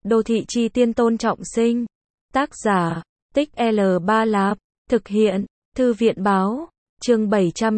Đô thị chi tiên Tôn Trọng Sinh. Tác giả, Tích L3 Lạp. Thực hiện, Thư viện báo. Chương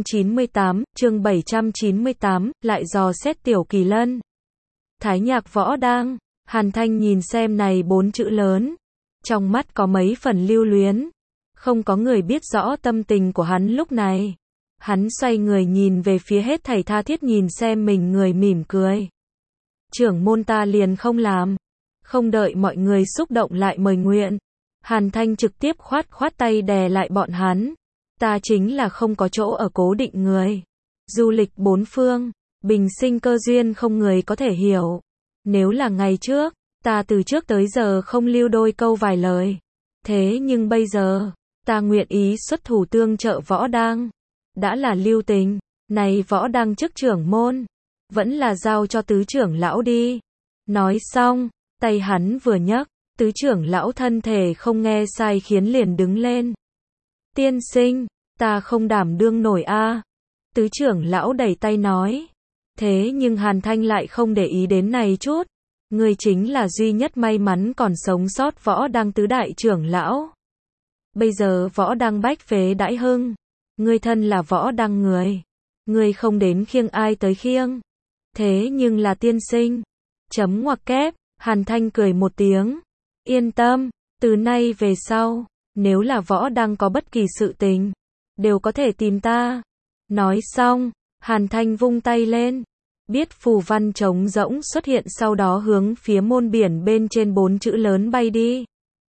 798, lại dò xét Tiểu Kỳ Lân. Thái Nhạc Võ Đang. Hàn Thanh nhìn xem này 4 chữ lớn. Trong mắt có mấy phần lưu luyến. Không có người biết rõ tâm tình của hắn lúc này. Hắn xoay người nhìn về phía hết thảy tha thiết nhìn xem mình người mỉm cười. Trưởng môn ta liền không làm. Không đợi mọi người xúc động lại mời nguyện. Hàn Thanh trực tiếp khoát tay đè lại bọn hắn. Ta chính là không có chỗ ở cố định người. Du lịch bốn phương, bình sinh cơ duyên không người có thể hiểu. Nếu là ngày trước, ta từ trước tới giờ không lưu đôi câu vài lời. Thế nhưng bây giờ, ta nguyện ý xuất thủ tương trợ Võ Đang. Đã là lưu tình, này Võ Đang chức trưởng môn, vẫn là giao cho tứ trưởng lão đi. Nói xong, tay hắn vừa nhấc, tứ trưởng lão thân thể không nghe sai khiến liền đứng lên. Tiên sinh, ta không đảm đương nổi a. Tứ trưởng lão đẩy tay nói. Thế nhưng Hàn Thanh lại không để ý đến này chút. Ngươi chính là duy nhất may mắn còn sống sót Võ Đang tứ đại trưởng lão. Bây giờ Võ Đang bách phế đãi hưng. Ngươi thân là Võ Đang người. Ngươi không đến khiêng ai tới khiêng. Thế nhưng là tiên sinh. Chấm ngoặc kép, Hàn Thanh cười một tiếng. Yên tâm, từ nay về sau, nếu là Võ Đang có bất kỳ sự tình, đều có thể tìm ta. Nói xong, Hàn Thanh vung tay lên. Biết phù văn trống rỗng xuất hiện sau đó hướng phía môn biển bên trên 4 chữ lớn bay đi.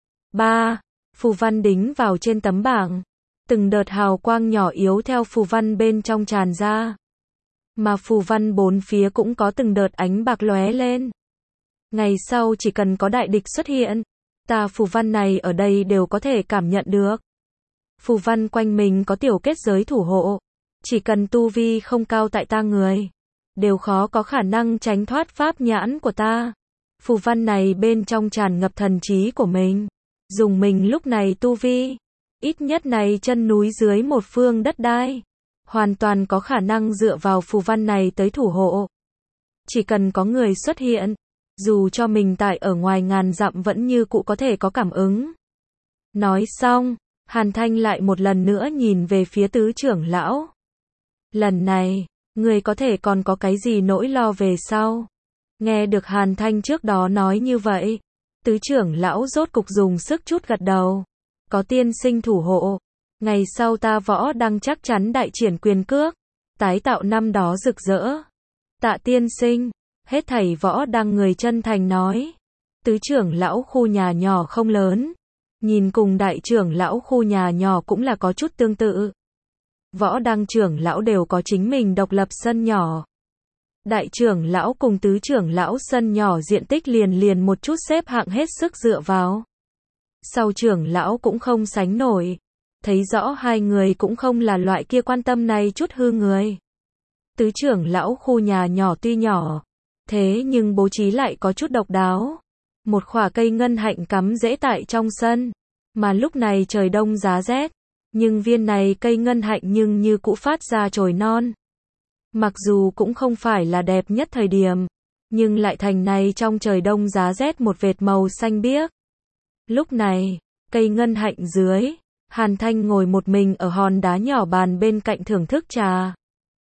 3. Phù văn đính vào trên tấm bảng. Từng đợt hào quang nhỏ yếu theo phù văn bên trong tràn ra. Mà phù văn bốn phía cũng có từng đợt ánh bạc lóe lên. Ngày sau chỉ cần có đại địch xuất hiện, ta phù văn này ở đây đều có thể cảm nhận được. Phù văn quanh mình có tiểu kết giới thủ hộ. Chỉ cần tu vi không cao tại ta người, đều khó có khả năng tránh thoát pháp nhãn của ta. Phù văn này bên trong tràn ngập thần trí của mình. Dùng mình lúc này tu vi, ít nhất này chân núi dưới một phương đất đai, hoàn toàn có khả năng dựa vào phù văn này tới thủ hộ. Chỉ cần có người xuất hiện, dù cho mình tại ở ngoài ngàn dặm vẫn như cũ có thể có cảm ứng. Nói xong, Hàn Thanh lại một lần nữa nhìn về phía tứ trưởng lão. Lần này, người có thể còn có cái gì nỗi lo về sau? Nghe được Hàn Thanh trước đó nói như vậy, tứ trưởng lão rốt cục dùng sức chút gật đầu. Có tiên sinh thủ hộ, ngày sau ta Võ Đang chắc chắn đại triển quyền cước, tái tạo năm đó rực rỡ. Tạ tiên sinh, hết thảy Võ Đang người chân thành nói. Tứ trưởng lão khu nhà nhỏ không lớn, nhìn cùng đại trưởng lão khu nhà nhỏ cũng là có chút tương tự. Võ Đang trưởng lão đều có chính mình độc lập sân nhỏ. Đại trưởng lão cùng tứ trưởng lão sân nhỏ diện tích liền một chút xếp hạng hết sức dựa vào. Sau trưởng lão cũng không sánh nổi. Thấy rõ hai người cũng không là loại kia quan tâm này chút hư người. Tứ trưởng lão khu nhà nhỏ tuy nhỏ, thế nhưng bố trí lại có chút độc đáo. Một khỏa cây ngân hạnh cắm rễ tại trong sân. Mà lúc này trời đông giá rét, nhưng viên này cây ngân hạnh nhưng như cũ phát ra chồi non. Mặc dù cũng không phải là đẹp nhất thời điểm, nhưng lại thành này trong trời đông giá rét một vệt màu xanh biếc. Lúc này, cây ngân hạnh dưới, Hàn Thanh ngồi một mình ở hòn đá nhỏ bàn bên cạnh thưởng thức trà.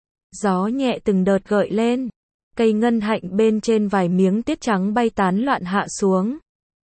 Gió nhẹ từng đợt gợi lên, cây ngân hạnh bên trên vài miếng tiết trắng bay tán loạn hạ xuống.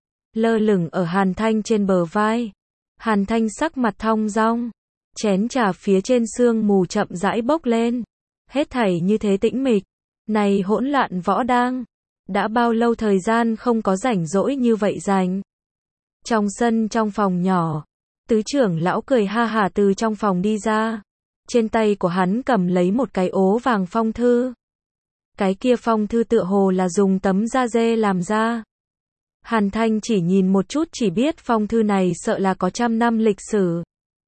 Lơ lửng ở Hàn Thanh trên bờ vai. Hàn Thanh sắc mặt thong dong, chén trà phía trên sương mù chậm rãi bốc lên. Hết thảy như thế tĩnh mịch, này hỗn loạn Võ Đang. Đã bao lâu thời gian không có rảnh rỗi như vậy dành. Trong sân trong phòng nhỏ, tứ trưởng lão cười ha hả từ trong phòng đi ra. Trên tay của hắn cầm lấy một cái ố vàng phong thư. Cái kia phong thư tựa hồ là dùng tấm da dê làm ra. Hàn Thanh chỉ nhìn một chút chỉ biết phong thư này sợ là có 100 năm lịch sử.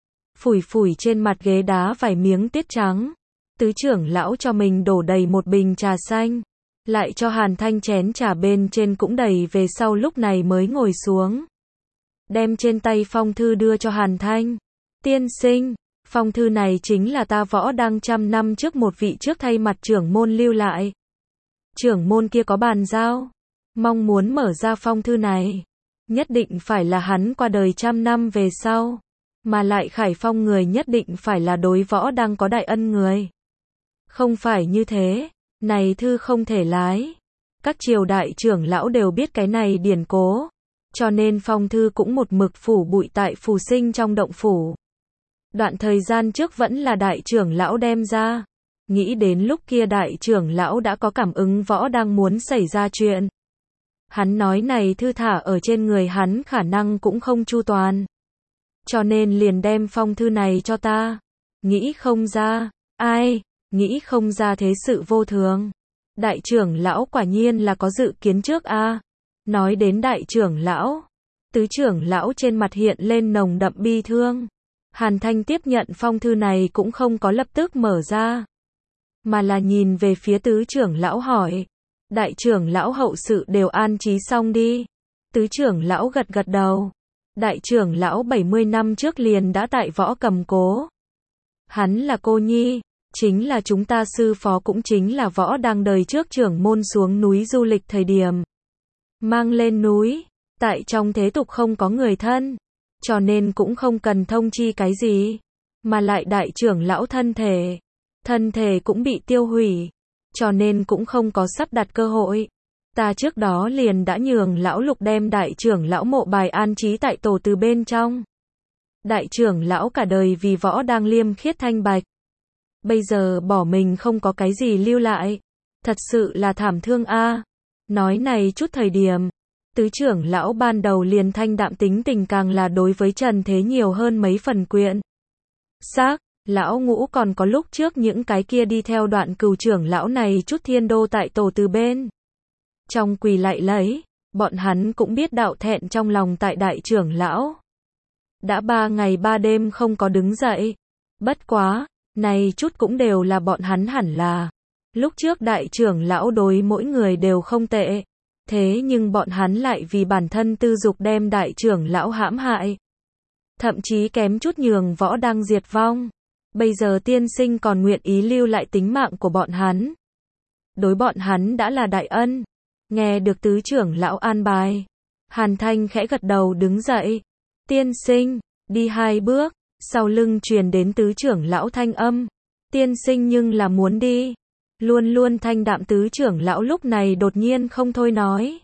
Phủi trên mặt ghế đá vài miếng tiết trắng. Tứ trưởng lão cho mình đổ đầy một bình trà xanh. Lại cho Hàn Thanh chén trà bên trên cũng đầy về sau lúc này mới ngồi xuống. Đem trên tay phong thư đưa cho Hàn Thanh. Tiên sinh, phong thư này chính là ta Võ Đang 100 năm trước một vị trước thay mặt trưởng môn lưu lại. Trưởng môn kia có bàn giao. mong muốn mở ra phong thư này. Nhất định phải là hắn qua đời trăm năm về sau. Mà lại Khải Phong người nhất định phải là đối Võ Đăng có đại ân người. Không phải như thế, này thư không thể lái. Các triều đại trưởng lão đều biết cái này điển cố. Cho nên phong thư cũng một mực phủ bụi tại phù sinh trong động phủ. Đoạn thời gian trước vẫn là đại trưởng lão đem ra. Nghĩ đến lúc kia đại trưởng lão đã có cảm ứng Võ Đăng muốn xảy ra chuyện. Hắn nói này thư thả ở trên người hắn khả năng cũng không chu toàn. Cho nên liền đem phong thư này cho ta. Nghĩ không ra, ai, nghĩ không ra thế sự vô thường. Đại trưởng lão quả nhiên là có dự kiến trước a. Nói đến đại trưởng lão, tứ trưởng lão trên mặt hiện lên nồng đậm bi thương. Hàn Thanh tiếp nhận phong thư này cũng không có lập tức mở ra, mà là nhìn về phía tứ trưởng lão hỏi. Đại trưởng lão hậu sự đều an trí xong đi. Tứ trưởng lão gật gật đầu. Đại trưởng lão 70 năm trước liền đã tại Võ cầm cố. Hắn là cô nhi, chính là chúng ta sư phó cũng chính là Võ Đăng đời trước trưởng môn xuống núi du lịch thời điểm. Mang lên núi, tại trong thế tục không có người thân, cho nên cũng không cần thông chi cái gì. Mà lại đại trưởng lão thân thể cũng bị tiêu hủy, cho nên cũng không có sắp đặt cơ hội. Ta trước đó liền đã nhường lão Lục đem đại trưởng lão mộ bài an trí tại tổ từ bên trong. Đại trưởng lão cả đời vì Võ Đăng liêm khiết thanh bạch. Bây giờ bỏ mình không có cái gì lưu lại. Thật sự là thảm thương a. Nói này chút thời điểm, tứ trưởng lão ban đầu liền thanh đạm tính tình càng là đối với trần thế nhiều hơn mấy phần quyện. Xác, lão Ngũ còn có lúc trước những cái kia đi theo Đoạn Cừu trưởng lão này chút thiên đô tại tổ từ bên. Trong quỳ lại lấy, bọn hắn cũng biết đạo thẹn trong lòng tại đại trưởng lão. Đã 3 ngày 3 đêm không có đứng dậy. Bất quá, này chút cũng đều là bọn hắn hẳn là. Lúc trước đại trưởng lão đối mỗi người đều không tệ. Thế nhưng bọn hắn lại vì bản thân tư dục đem đại trưởng lão hãm hại. Thậm chí kém chút nhường Võ Đăng diệt vong. Bây giờ tiên sinh còn nguyện ý lưu lại tính mạng của bọn hắn. Đối bọn hắn đã là đại ân. Nghe được tứ trưởng lão an bài, Hàn Thanh khẽ gật đầu đứng dậy. Tiên sinh, đi 2 bước, sau lưng truyền đến tứ trưởng lão thanh âm. Tiên sinh nhưng là muốn đi. Luôn luôn thanh đạm tứ trưởng lão lúc này đột nhiên không thôi nói.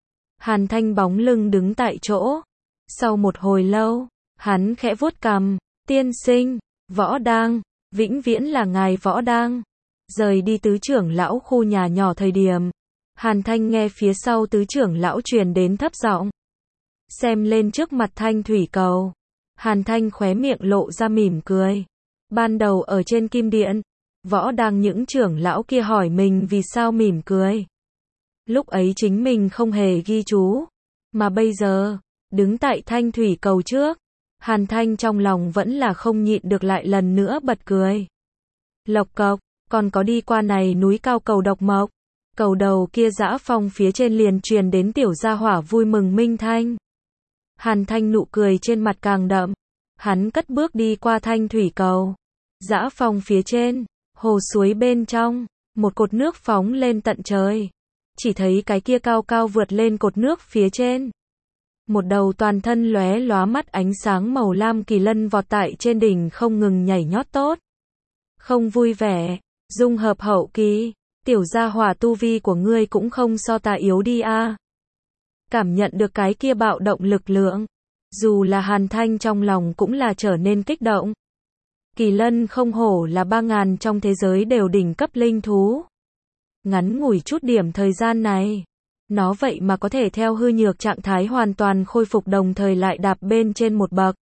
Hàn Thanh bóng lưng đứng tại chỗ. Sau một hồi lâu, hắn khẽ vuốt cằm. Tiên sinh, Võ Đăng, vĩnh viễn là ngài Võ Đăng. Rời đi tứ trưởng lão khu nhà nhỏ thời điểm, Hàn Thanh nghe phía sau tứ trưởng lão truyền đến thấp giọng. Xem lên trước mặt thanh thủy cầu. Hàn Thanh khóe miệng lộ ra mỉm cười. Ban đầu ở trên kim điện, Võ Đăng những trưởng lão kia hỏi mình vì sao mỉm cười. Lúc ấy chính mình không hề ghi chú. Mà bây giờ, đứng tại thanh thủy cầu trước, Hàn Thanh trong lòng vẫn là không nhịn được lại lần nữa bật cười. Lộc cộc, còn có đi qua này núi cao cầu độc mộc. Cầu đầu kia dã phong phía trên liền truyền đến tiểu gia hỏa vui mừng minh thanh. Hàn Thanh nụ cười trên mặt càng đậm. Hắn cất bước đi qua thanh thủy cầu. Dã phong phía trên, hồ suối bên trong, một cột nước phóng lên tận trời. Chỉ thấy cái kia cao cao vượt lên cột nước phía trên. Một đầu toàn thân lóe lóa mắt ánh sáng màu lam kỳ lân vọt tại trên đỉnh không ngừng nhảy nhót tốt. Không vui vẻ, dung hợp hậu kỳ. Tiểu gia hỏa tu vi của ngươi cũng không so ta yếu đi a. Cảm nhận được cái kia bạo động lực lượng, dù là Hàn Thanh trong lòng cũng là trở nên kích động. Kỳ lân không hổ là 3000 trong thế giới đều đỉnh cấp linh thú. Ngắn ngủi chút điểm thời gian này, nó vậy mà có thể theo hư nhược trạng thái hoàn toàn khôi phục đồng thời lại đạp bên trên một bậc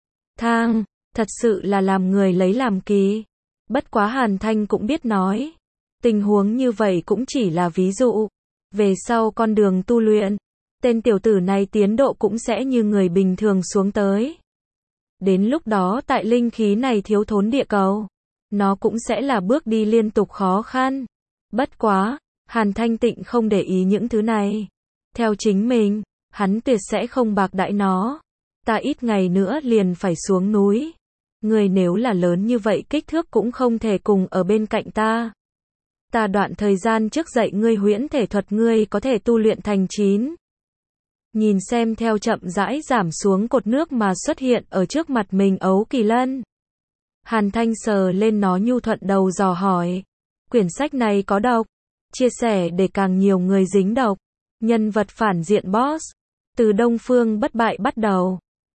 thang, thật sự là làm người lấy làm kỳ. Bất quá Hàn Thanh cũng biết nói. Tình huống như vậy cũng chỉ là ví dụ. Về sau con đường tu luyện, tên tiểu tử này tiến độ cũng sẽ như người bình thường xuống tới. Đến lúc đó tại linh khí này thiếu thốn địa cầu, nó cũng sẽ là bước đi liên tục khó khăn. Bất quá, Hàn Thanh Tịnh không để ý những thứ này. Theo chính mình, hắn tuyệt sẽ không bạc đãi nó. Ta ít ngày nữa liền phải xuống núi. Người nếu là lớn như vậy kích thước cũng không thể cùng ở bên cạnh ta. Ta đoạn thời gian trước dạy ngươi huyễn thể thuật ngươi có thể tu luyện thành 9. Nhìn xem theo chậm rãi giảm xuống cột nước mà xuất hiện ở trước mặt mình Ấu Kỳ Lân. Hàn Thanh sờ lên nó nhu thuận đầu dò hỏi. Quyển sách này có độc. Chia sẻ để càng nhiều người dính độc. Nhân vật phản diện boss. Từ Đông Phương bất bại bắt đầu.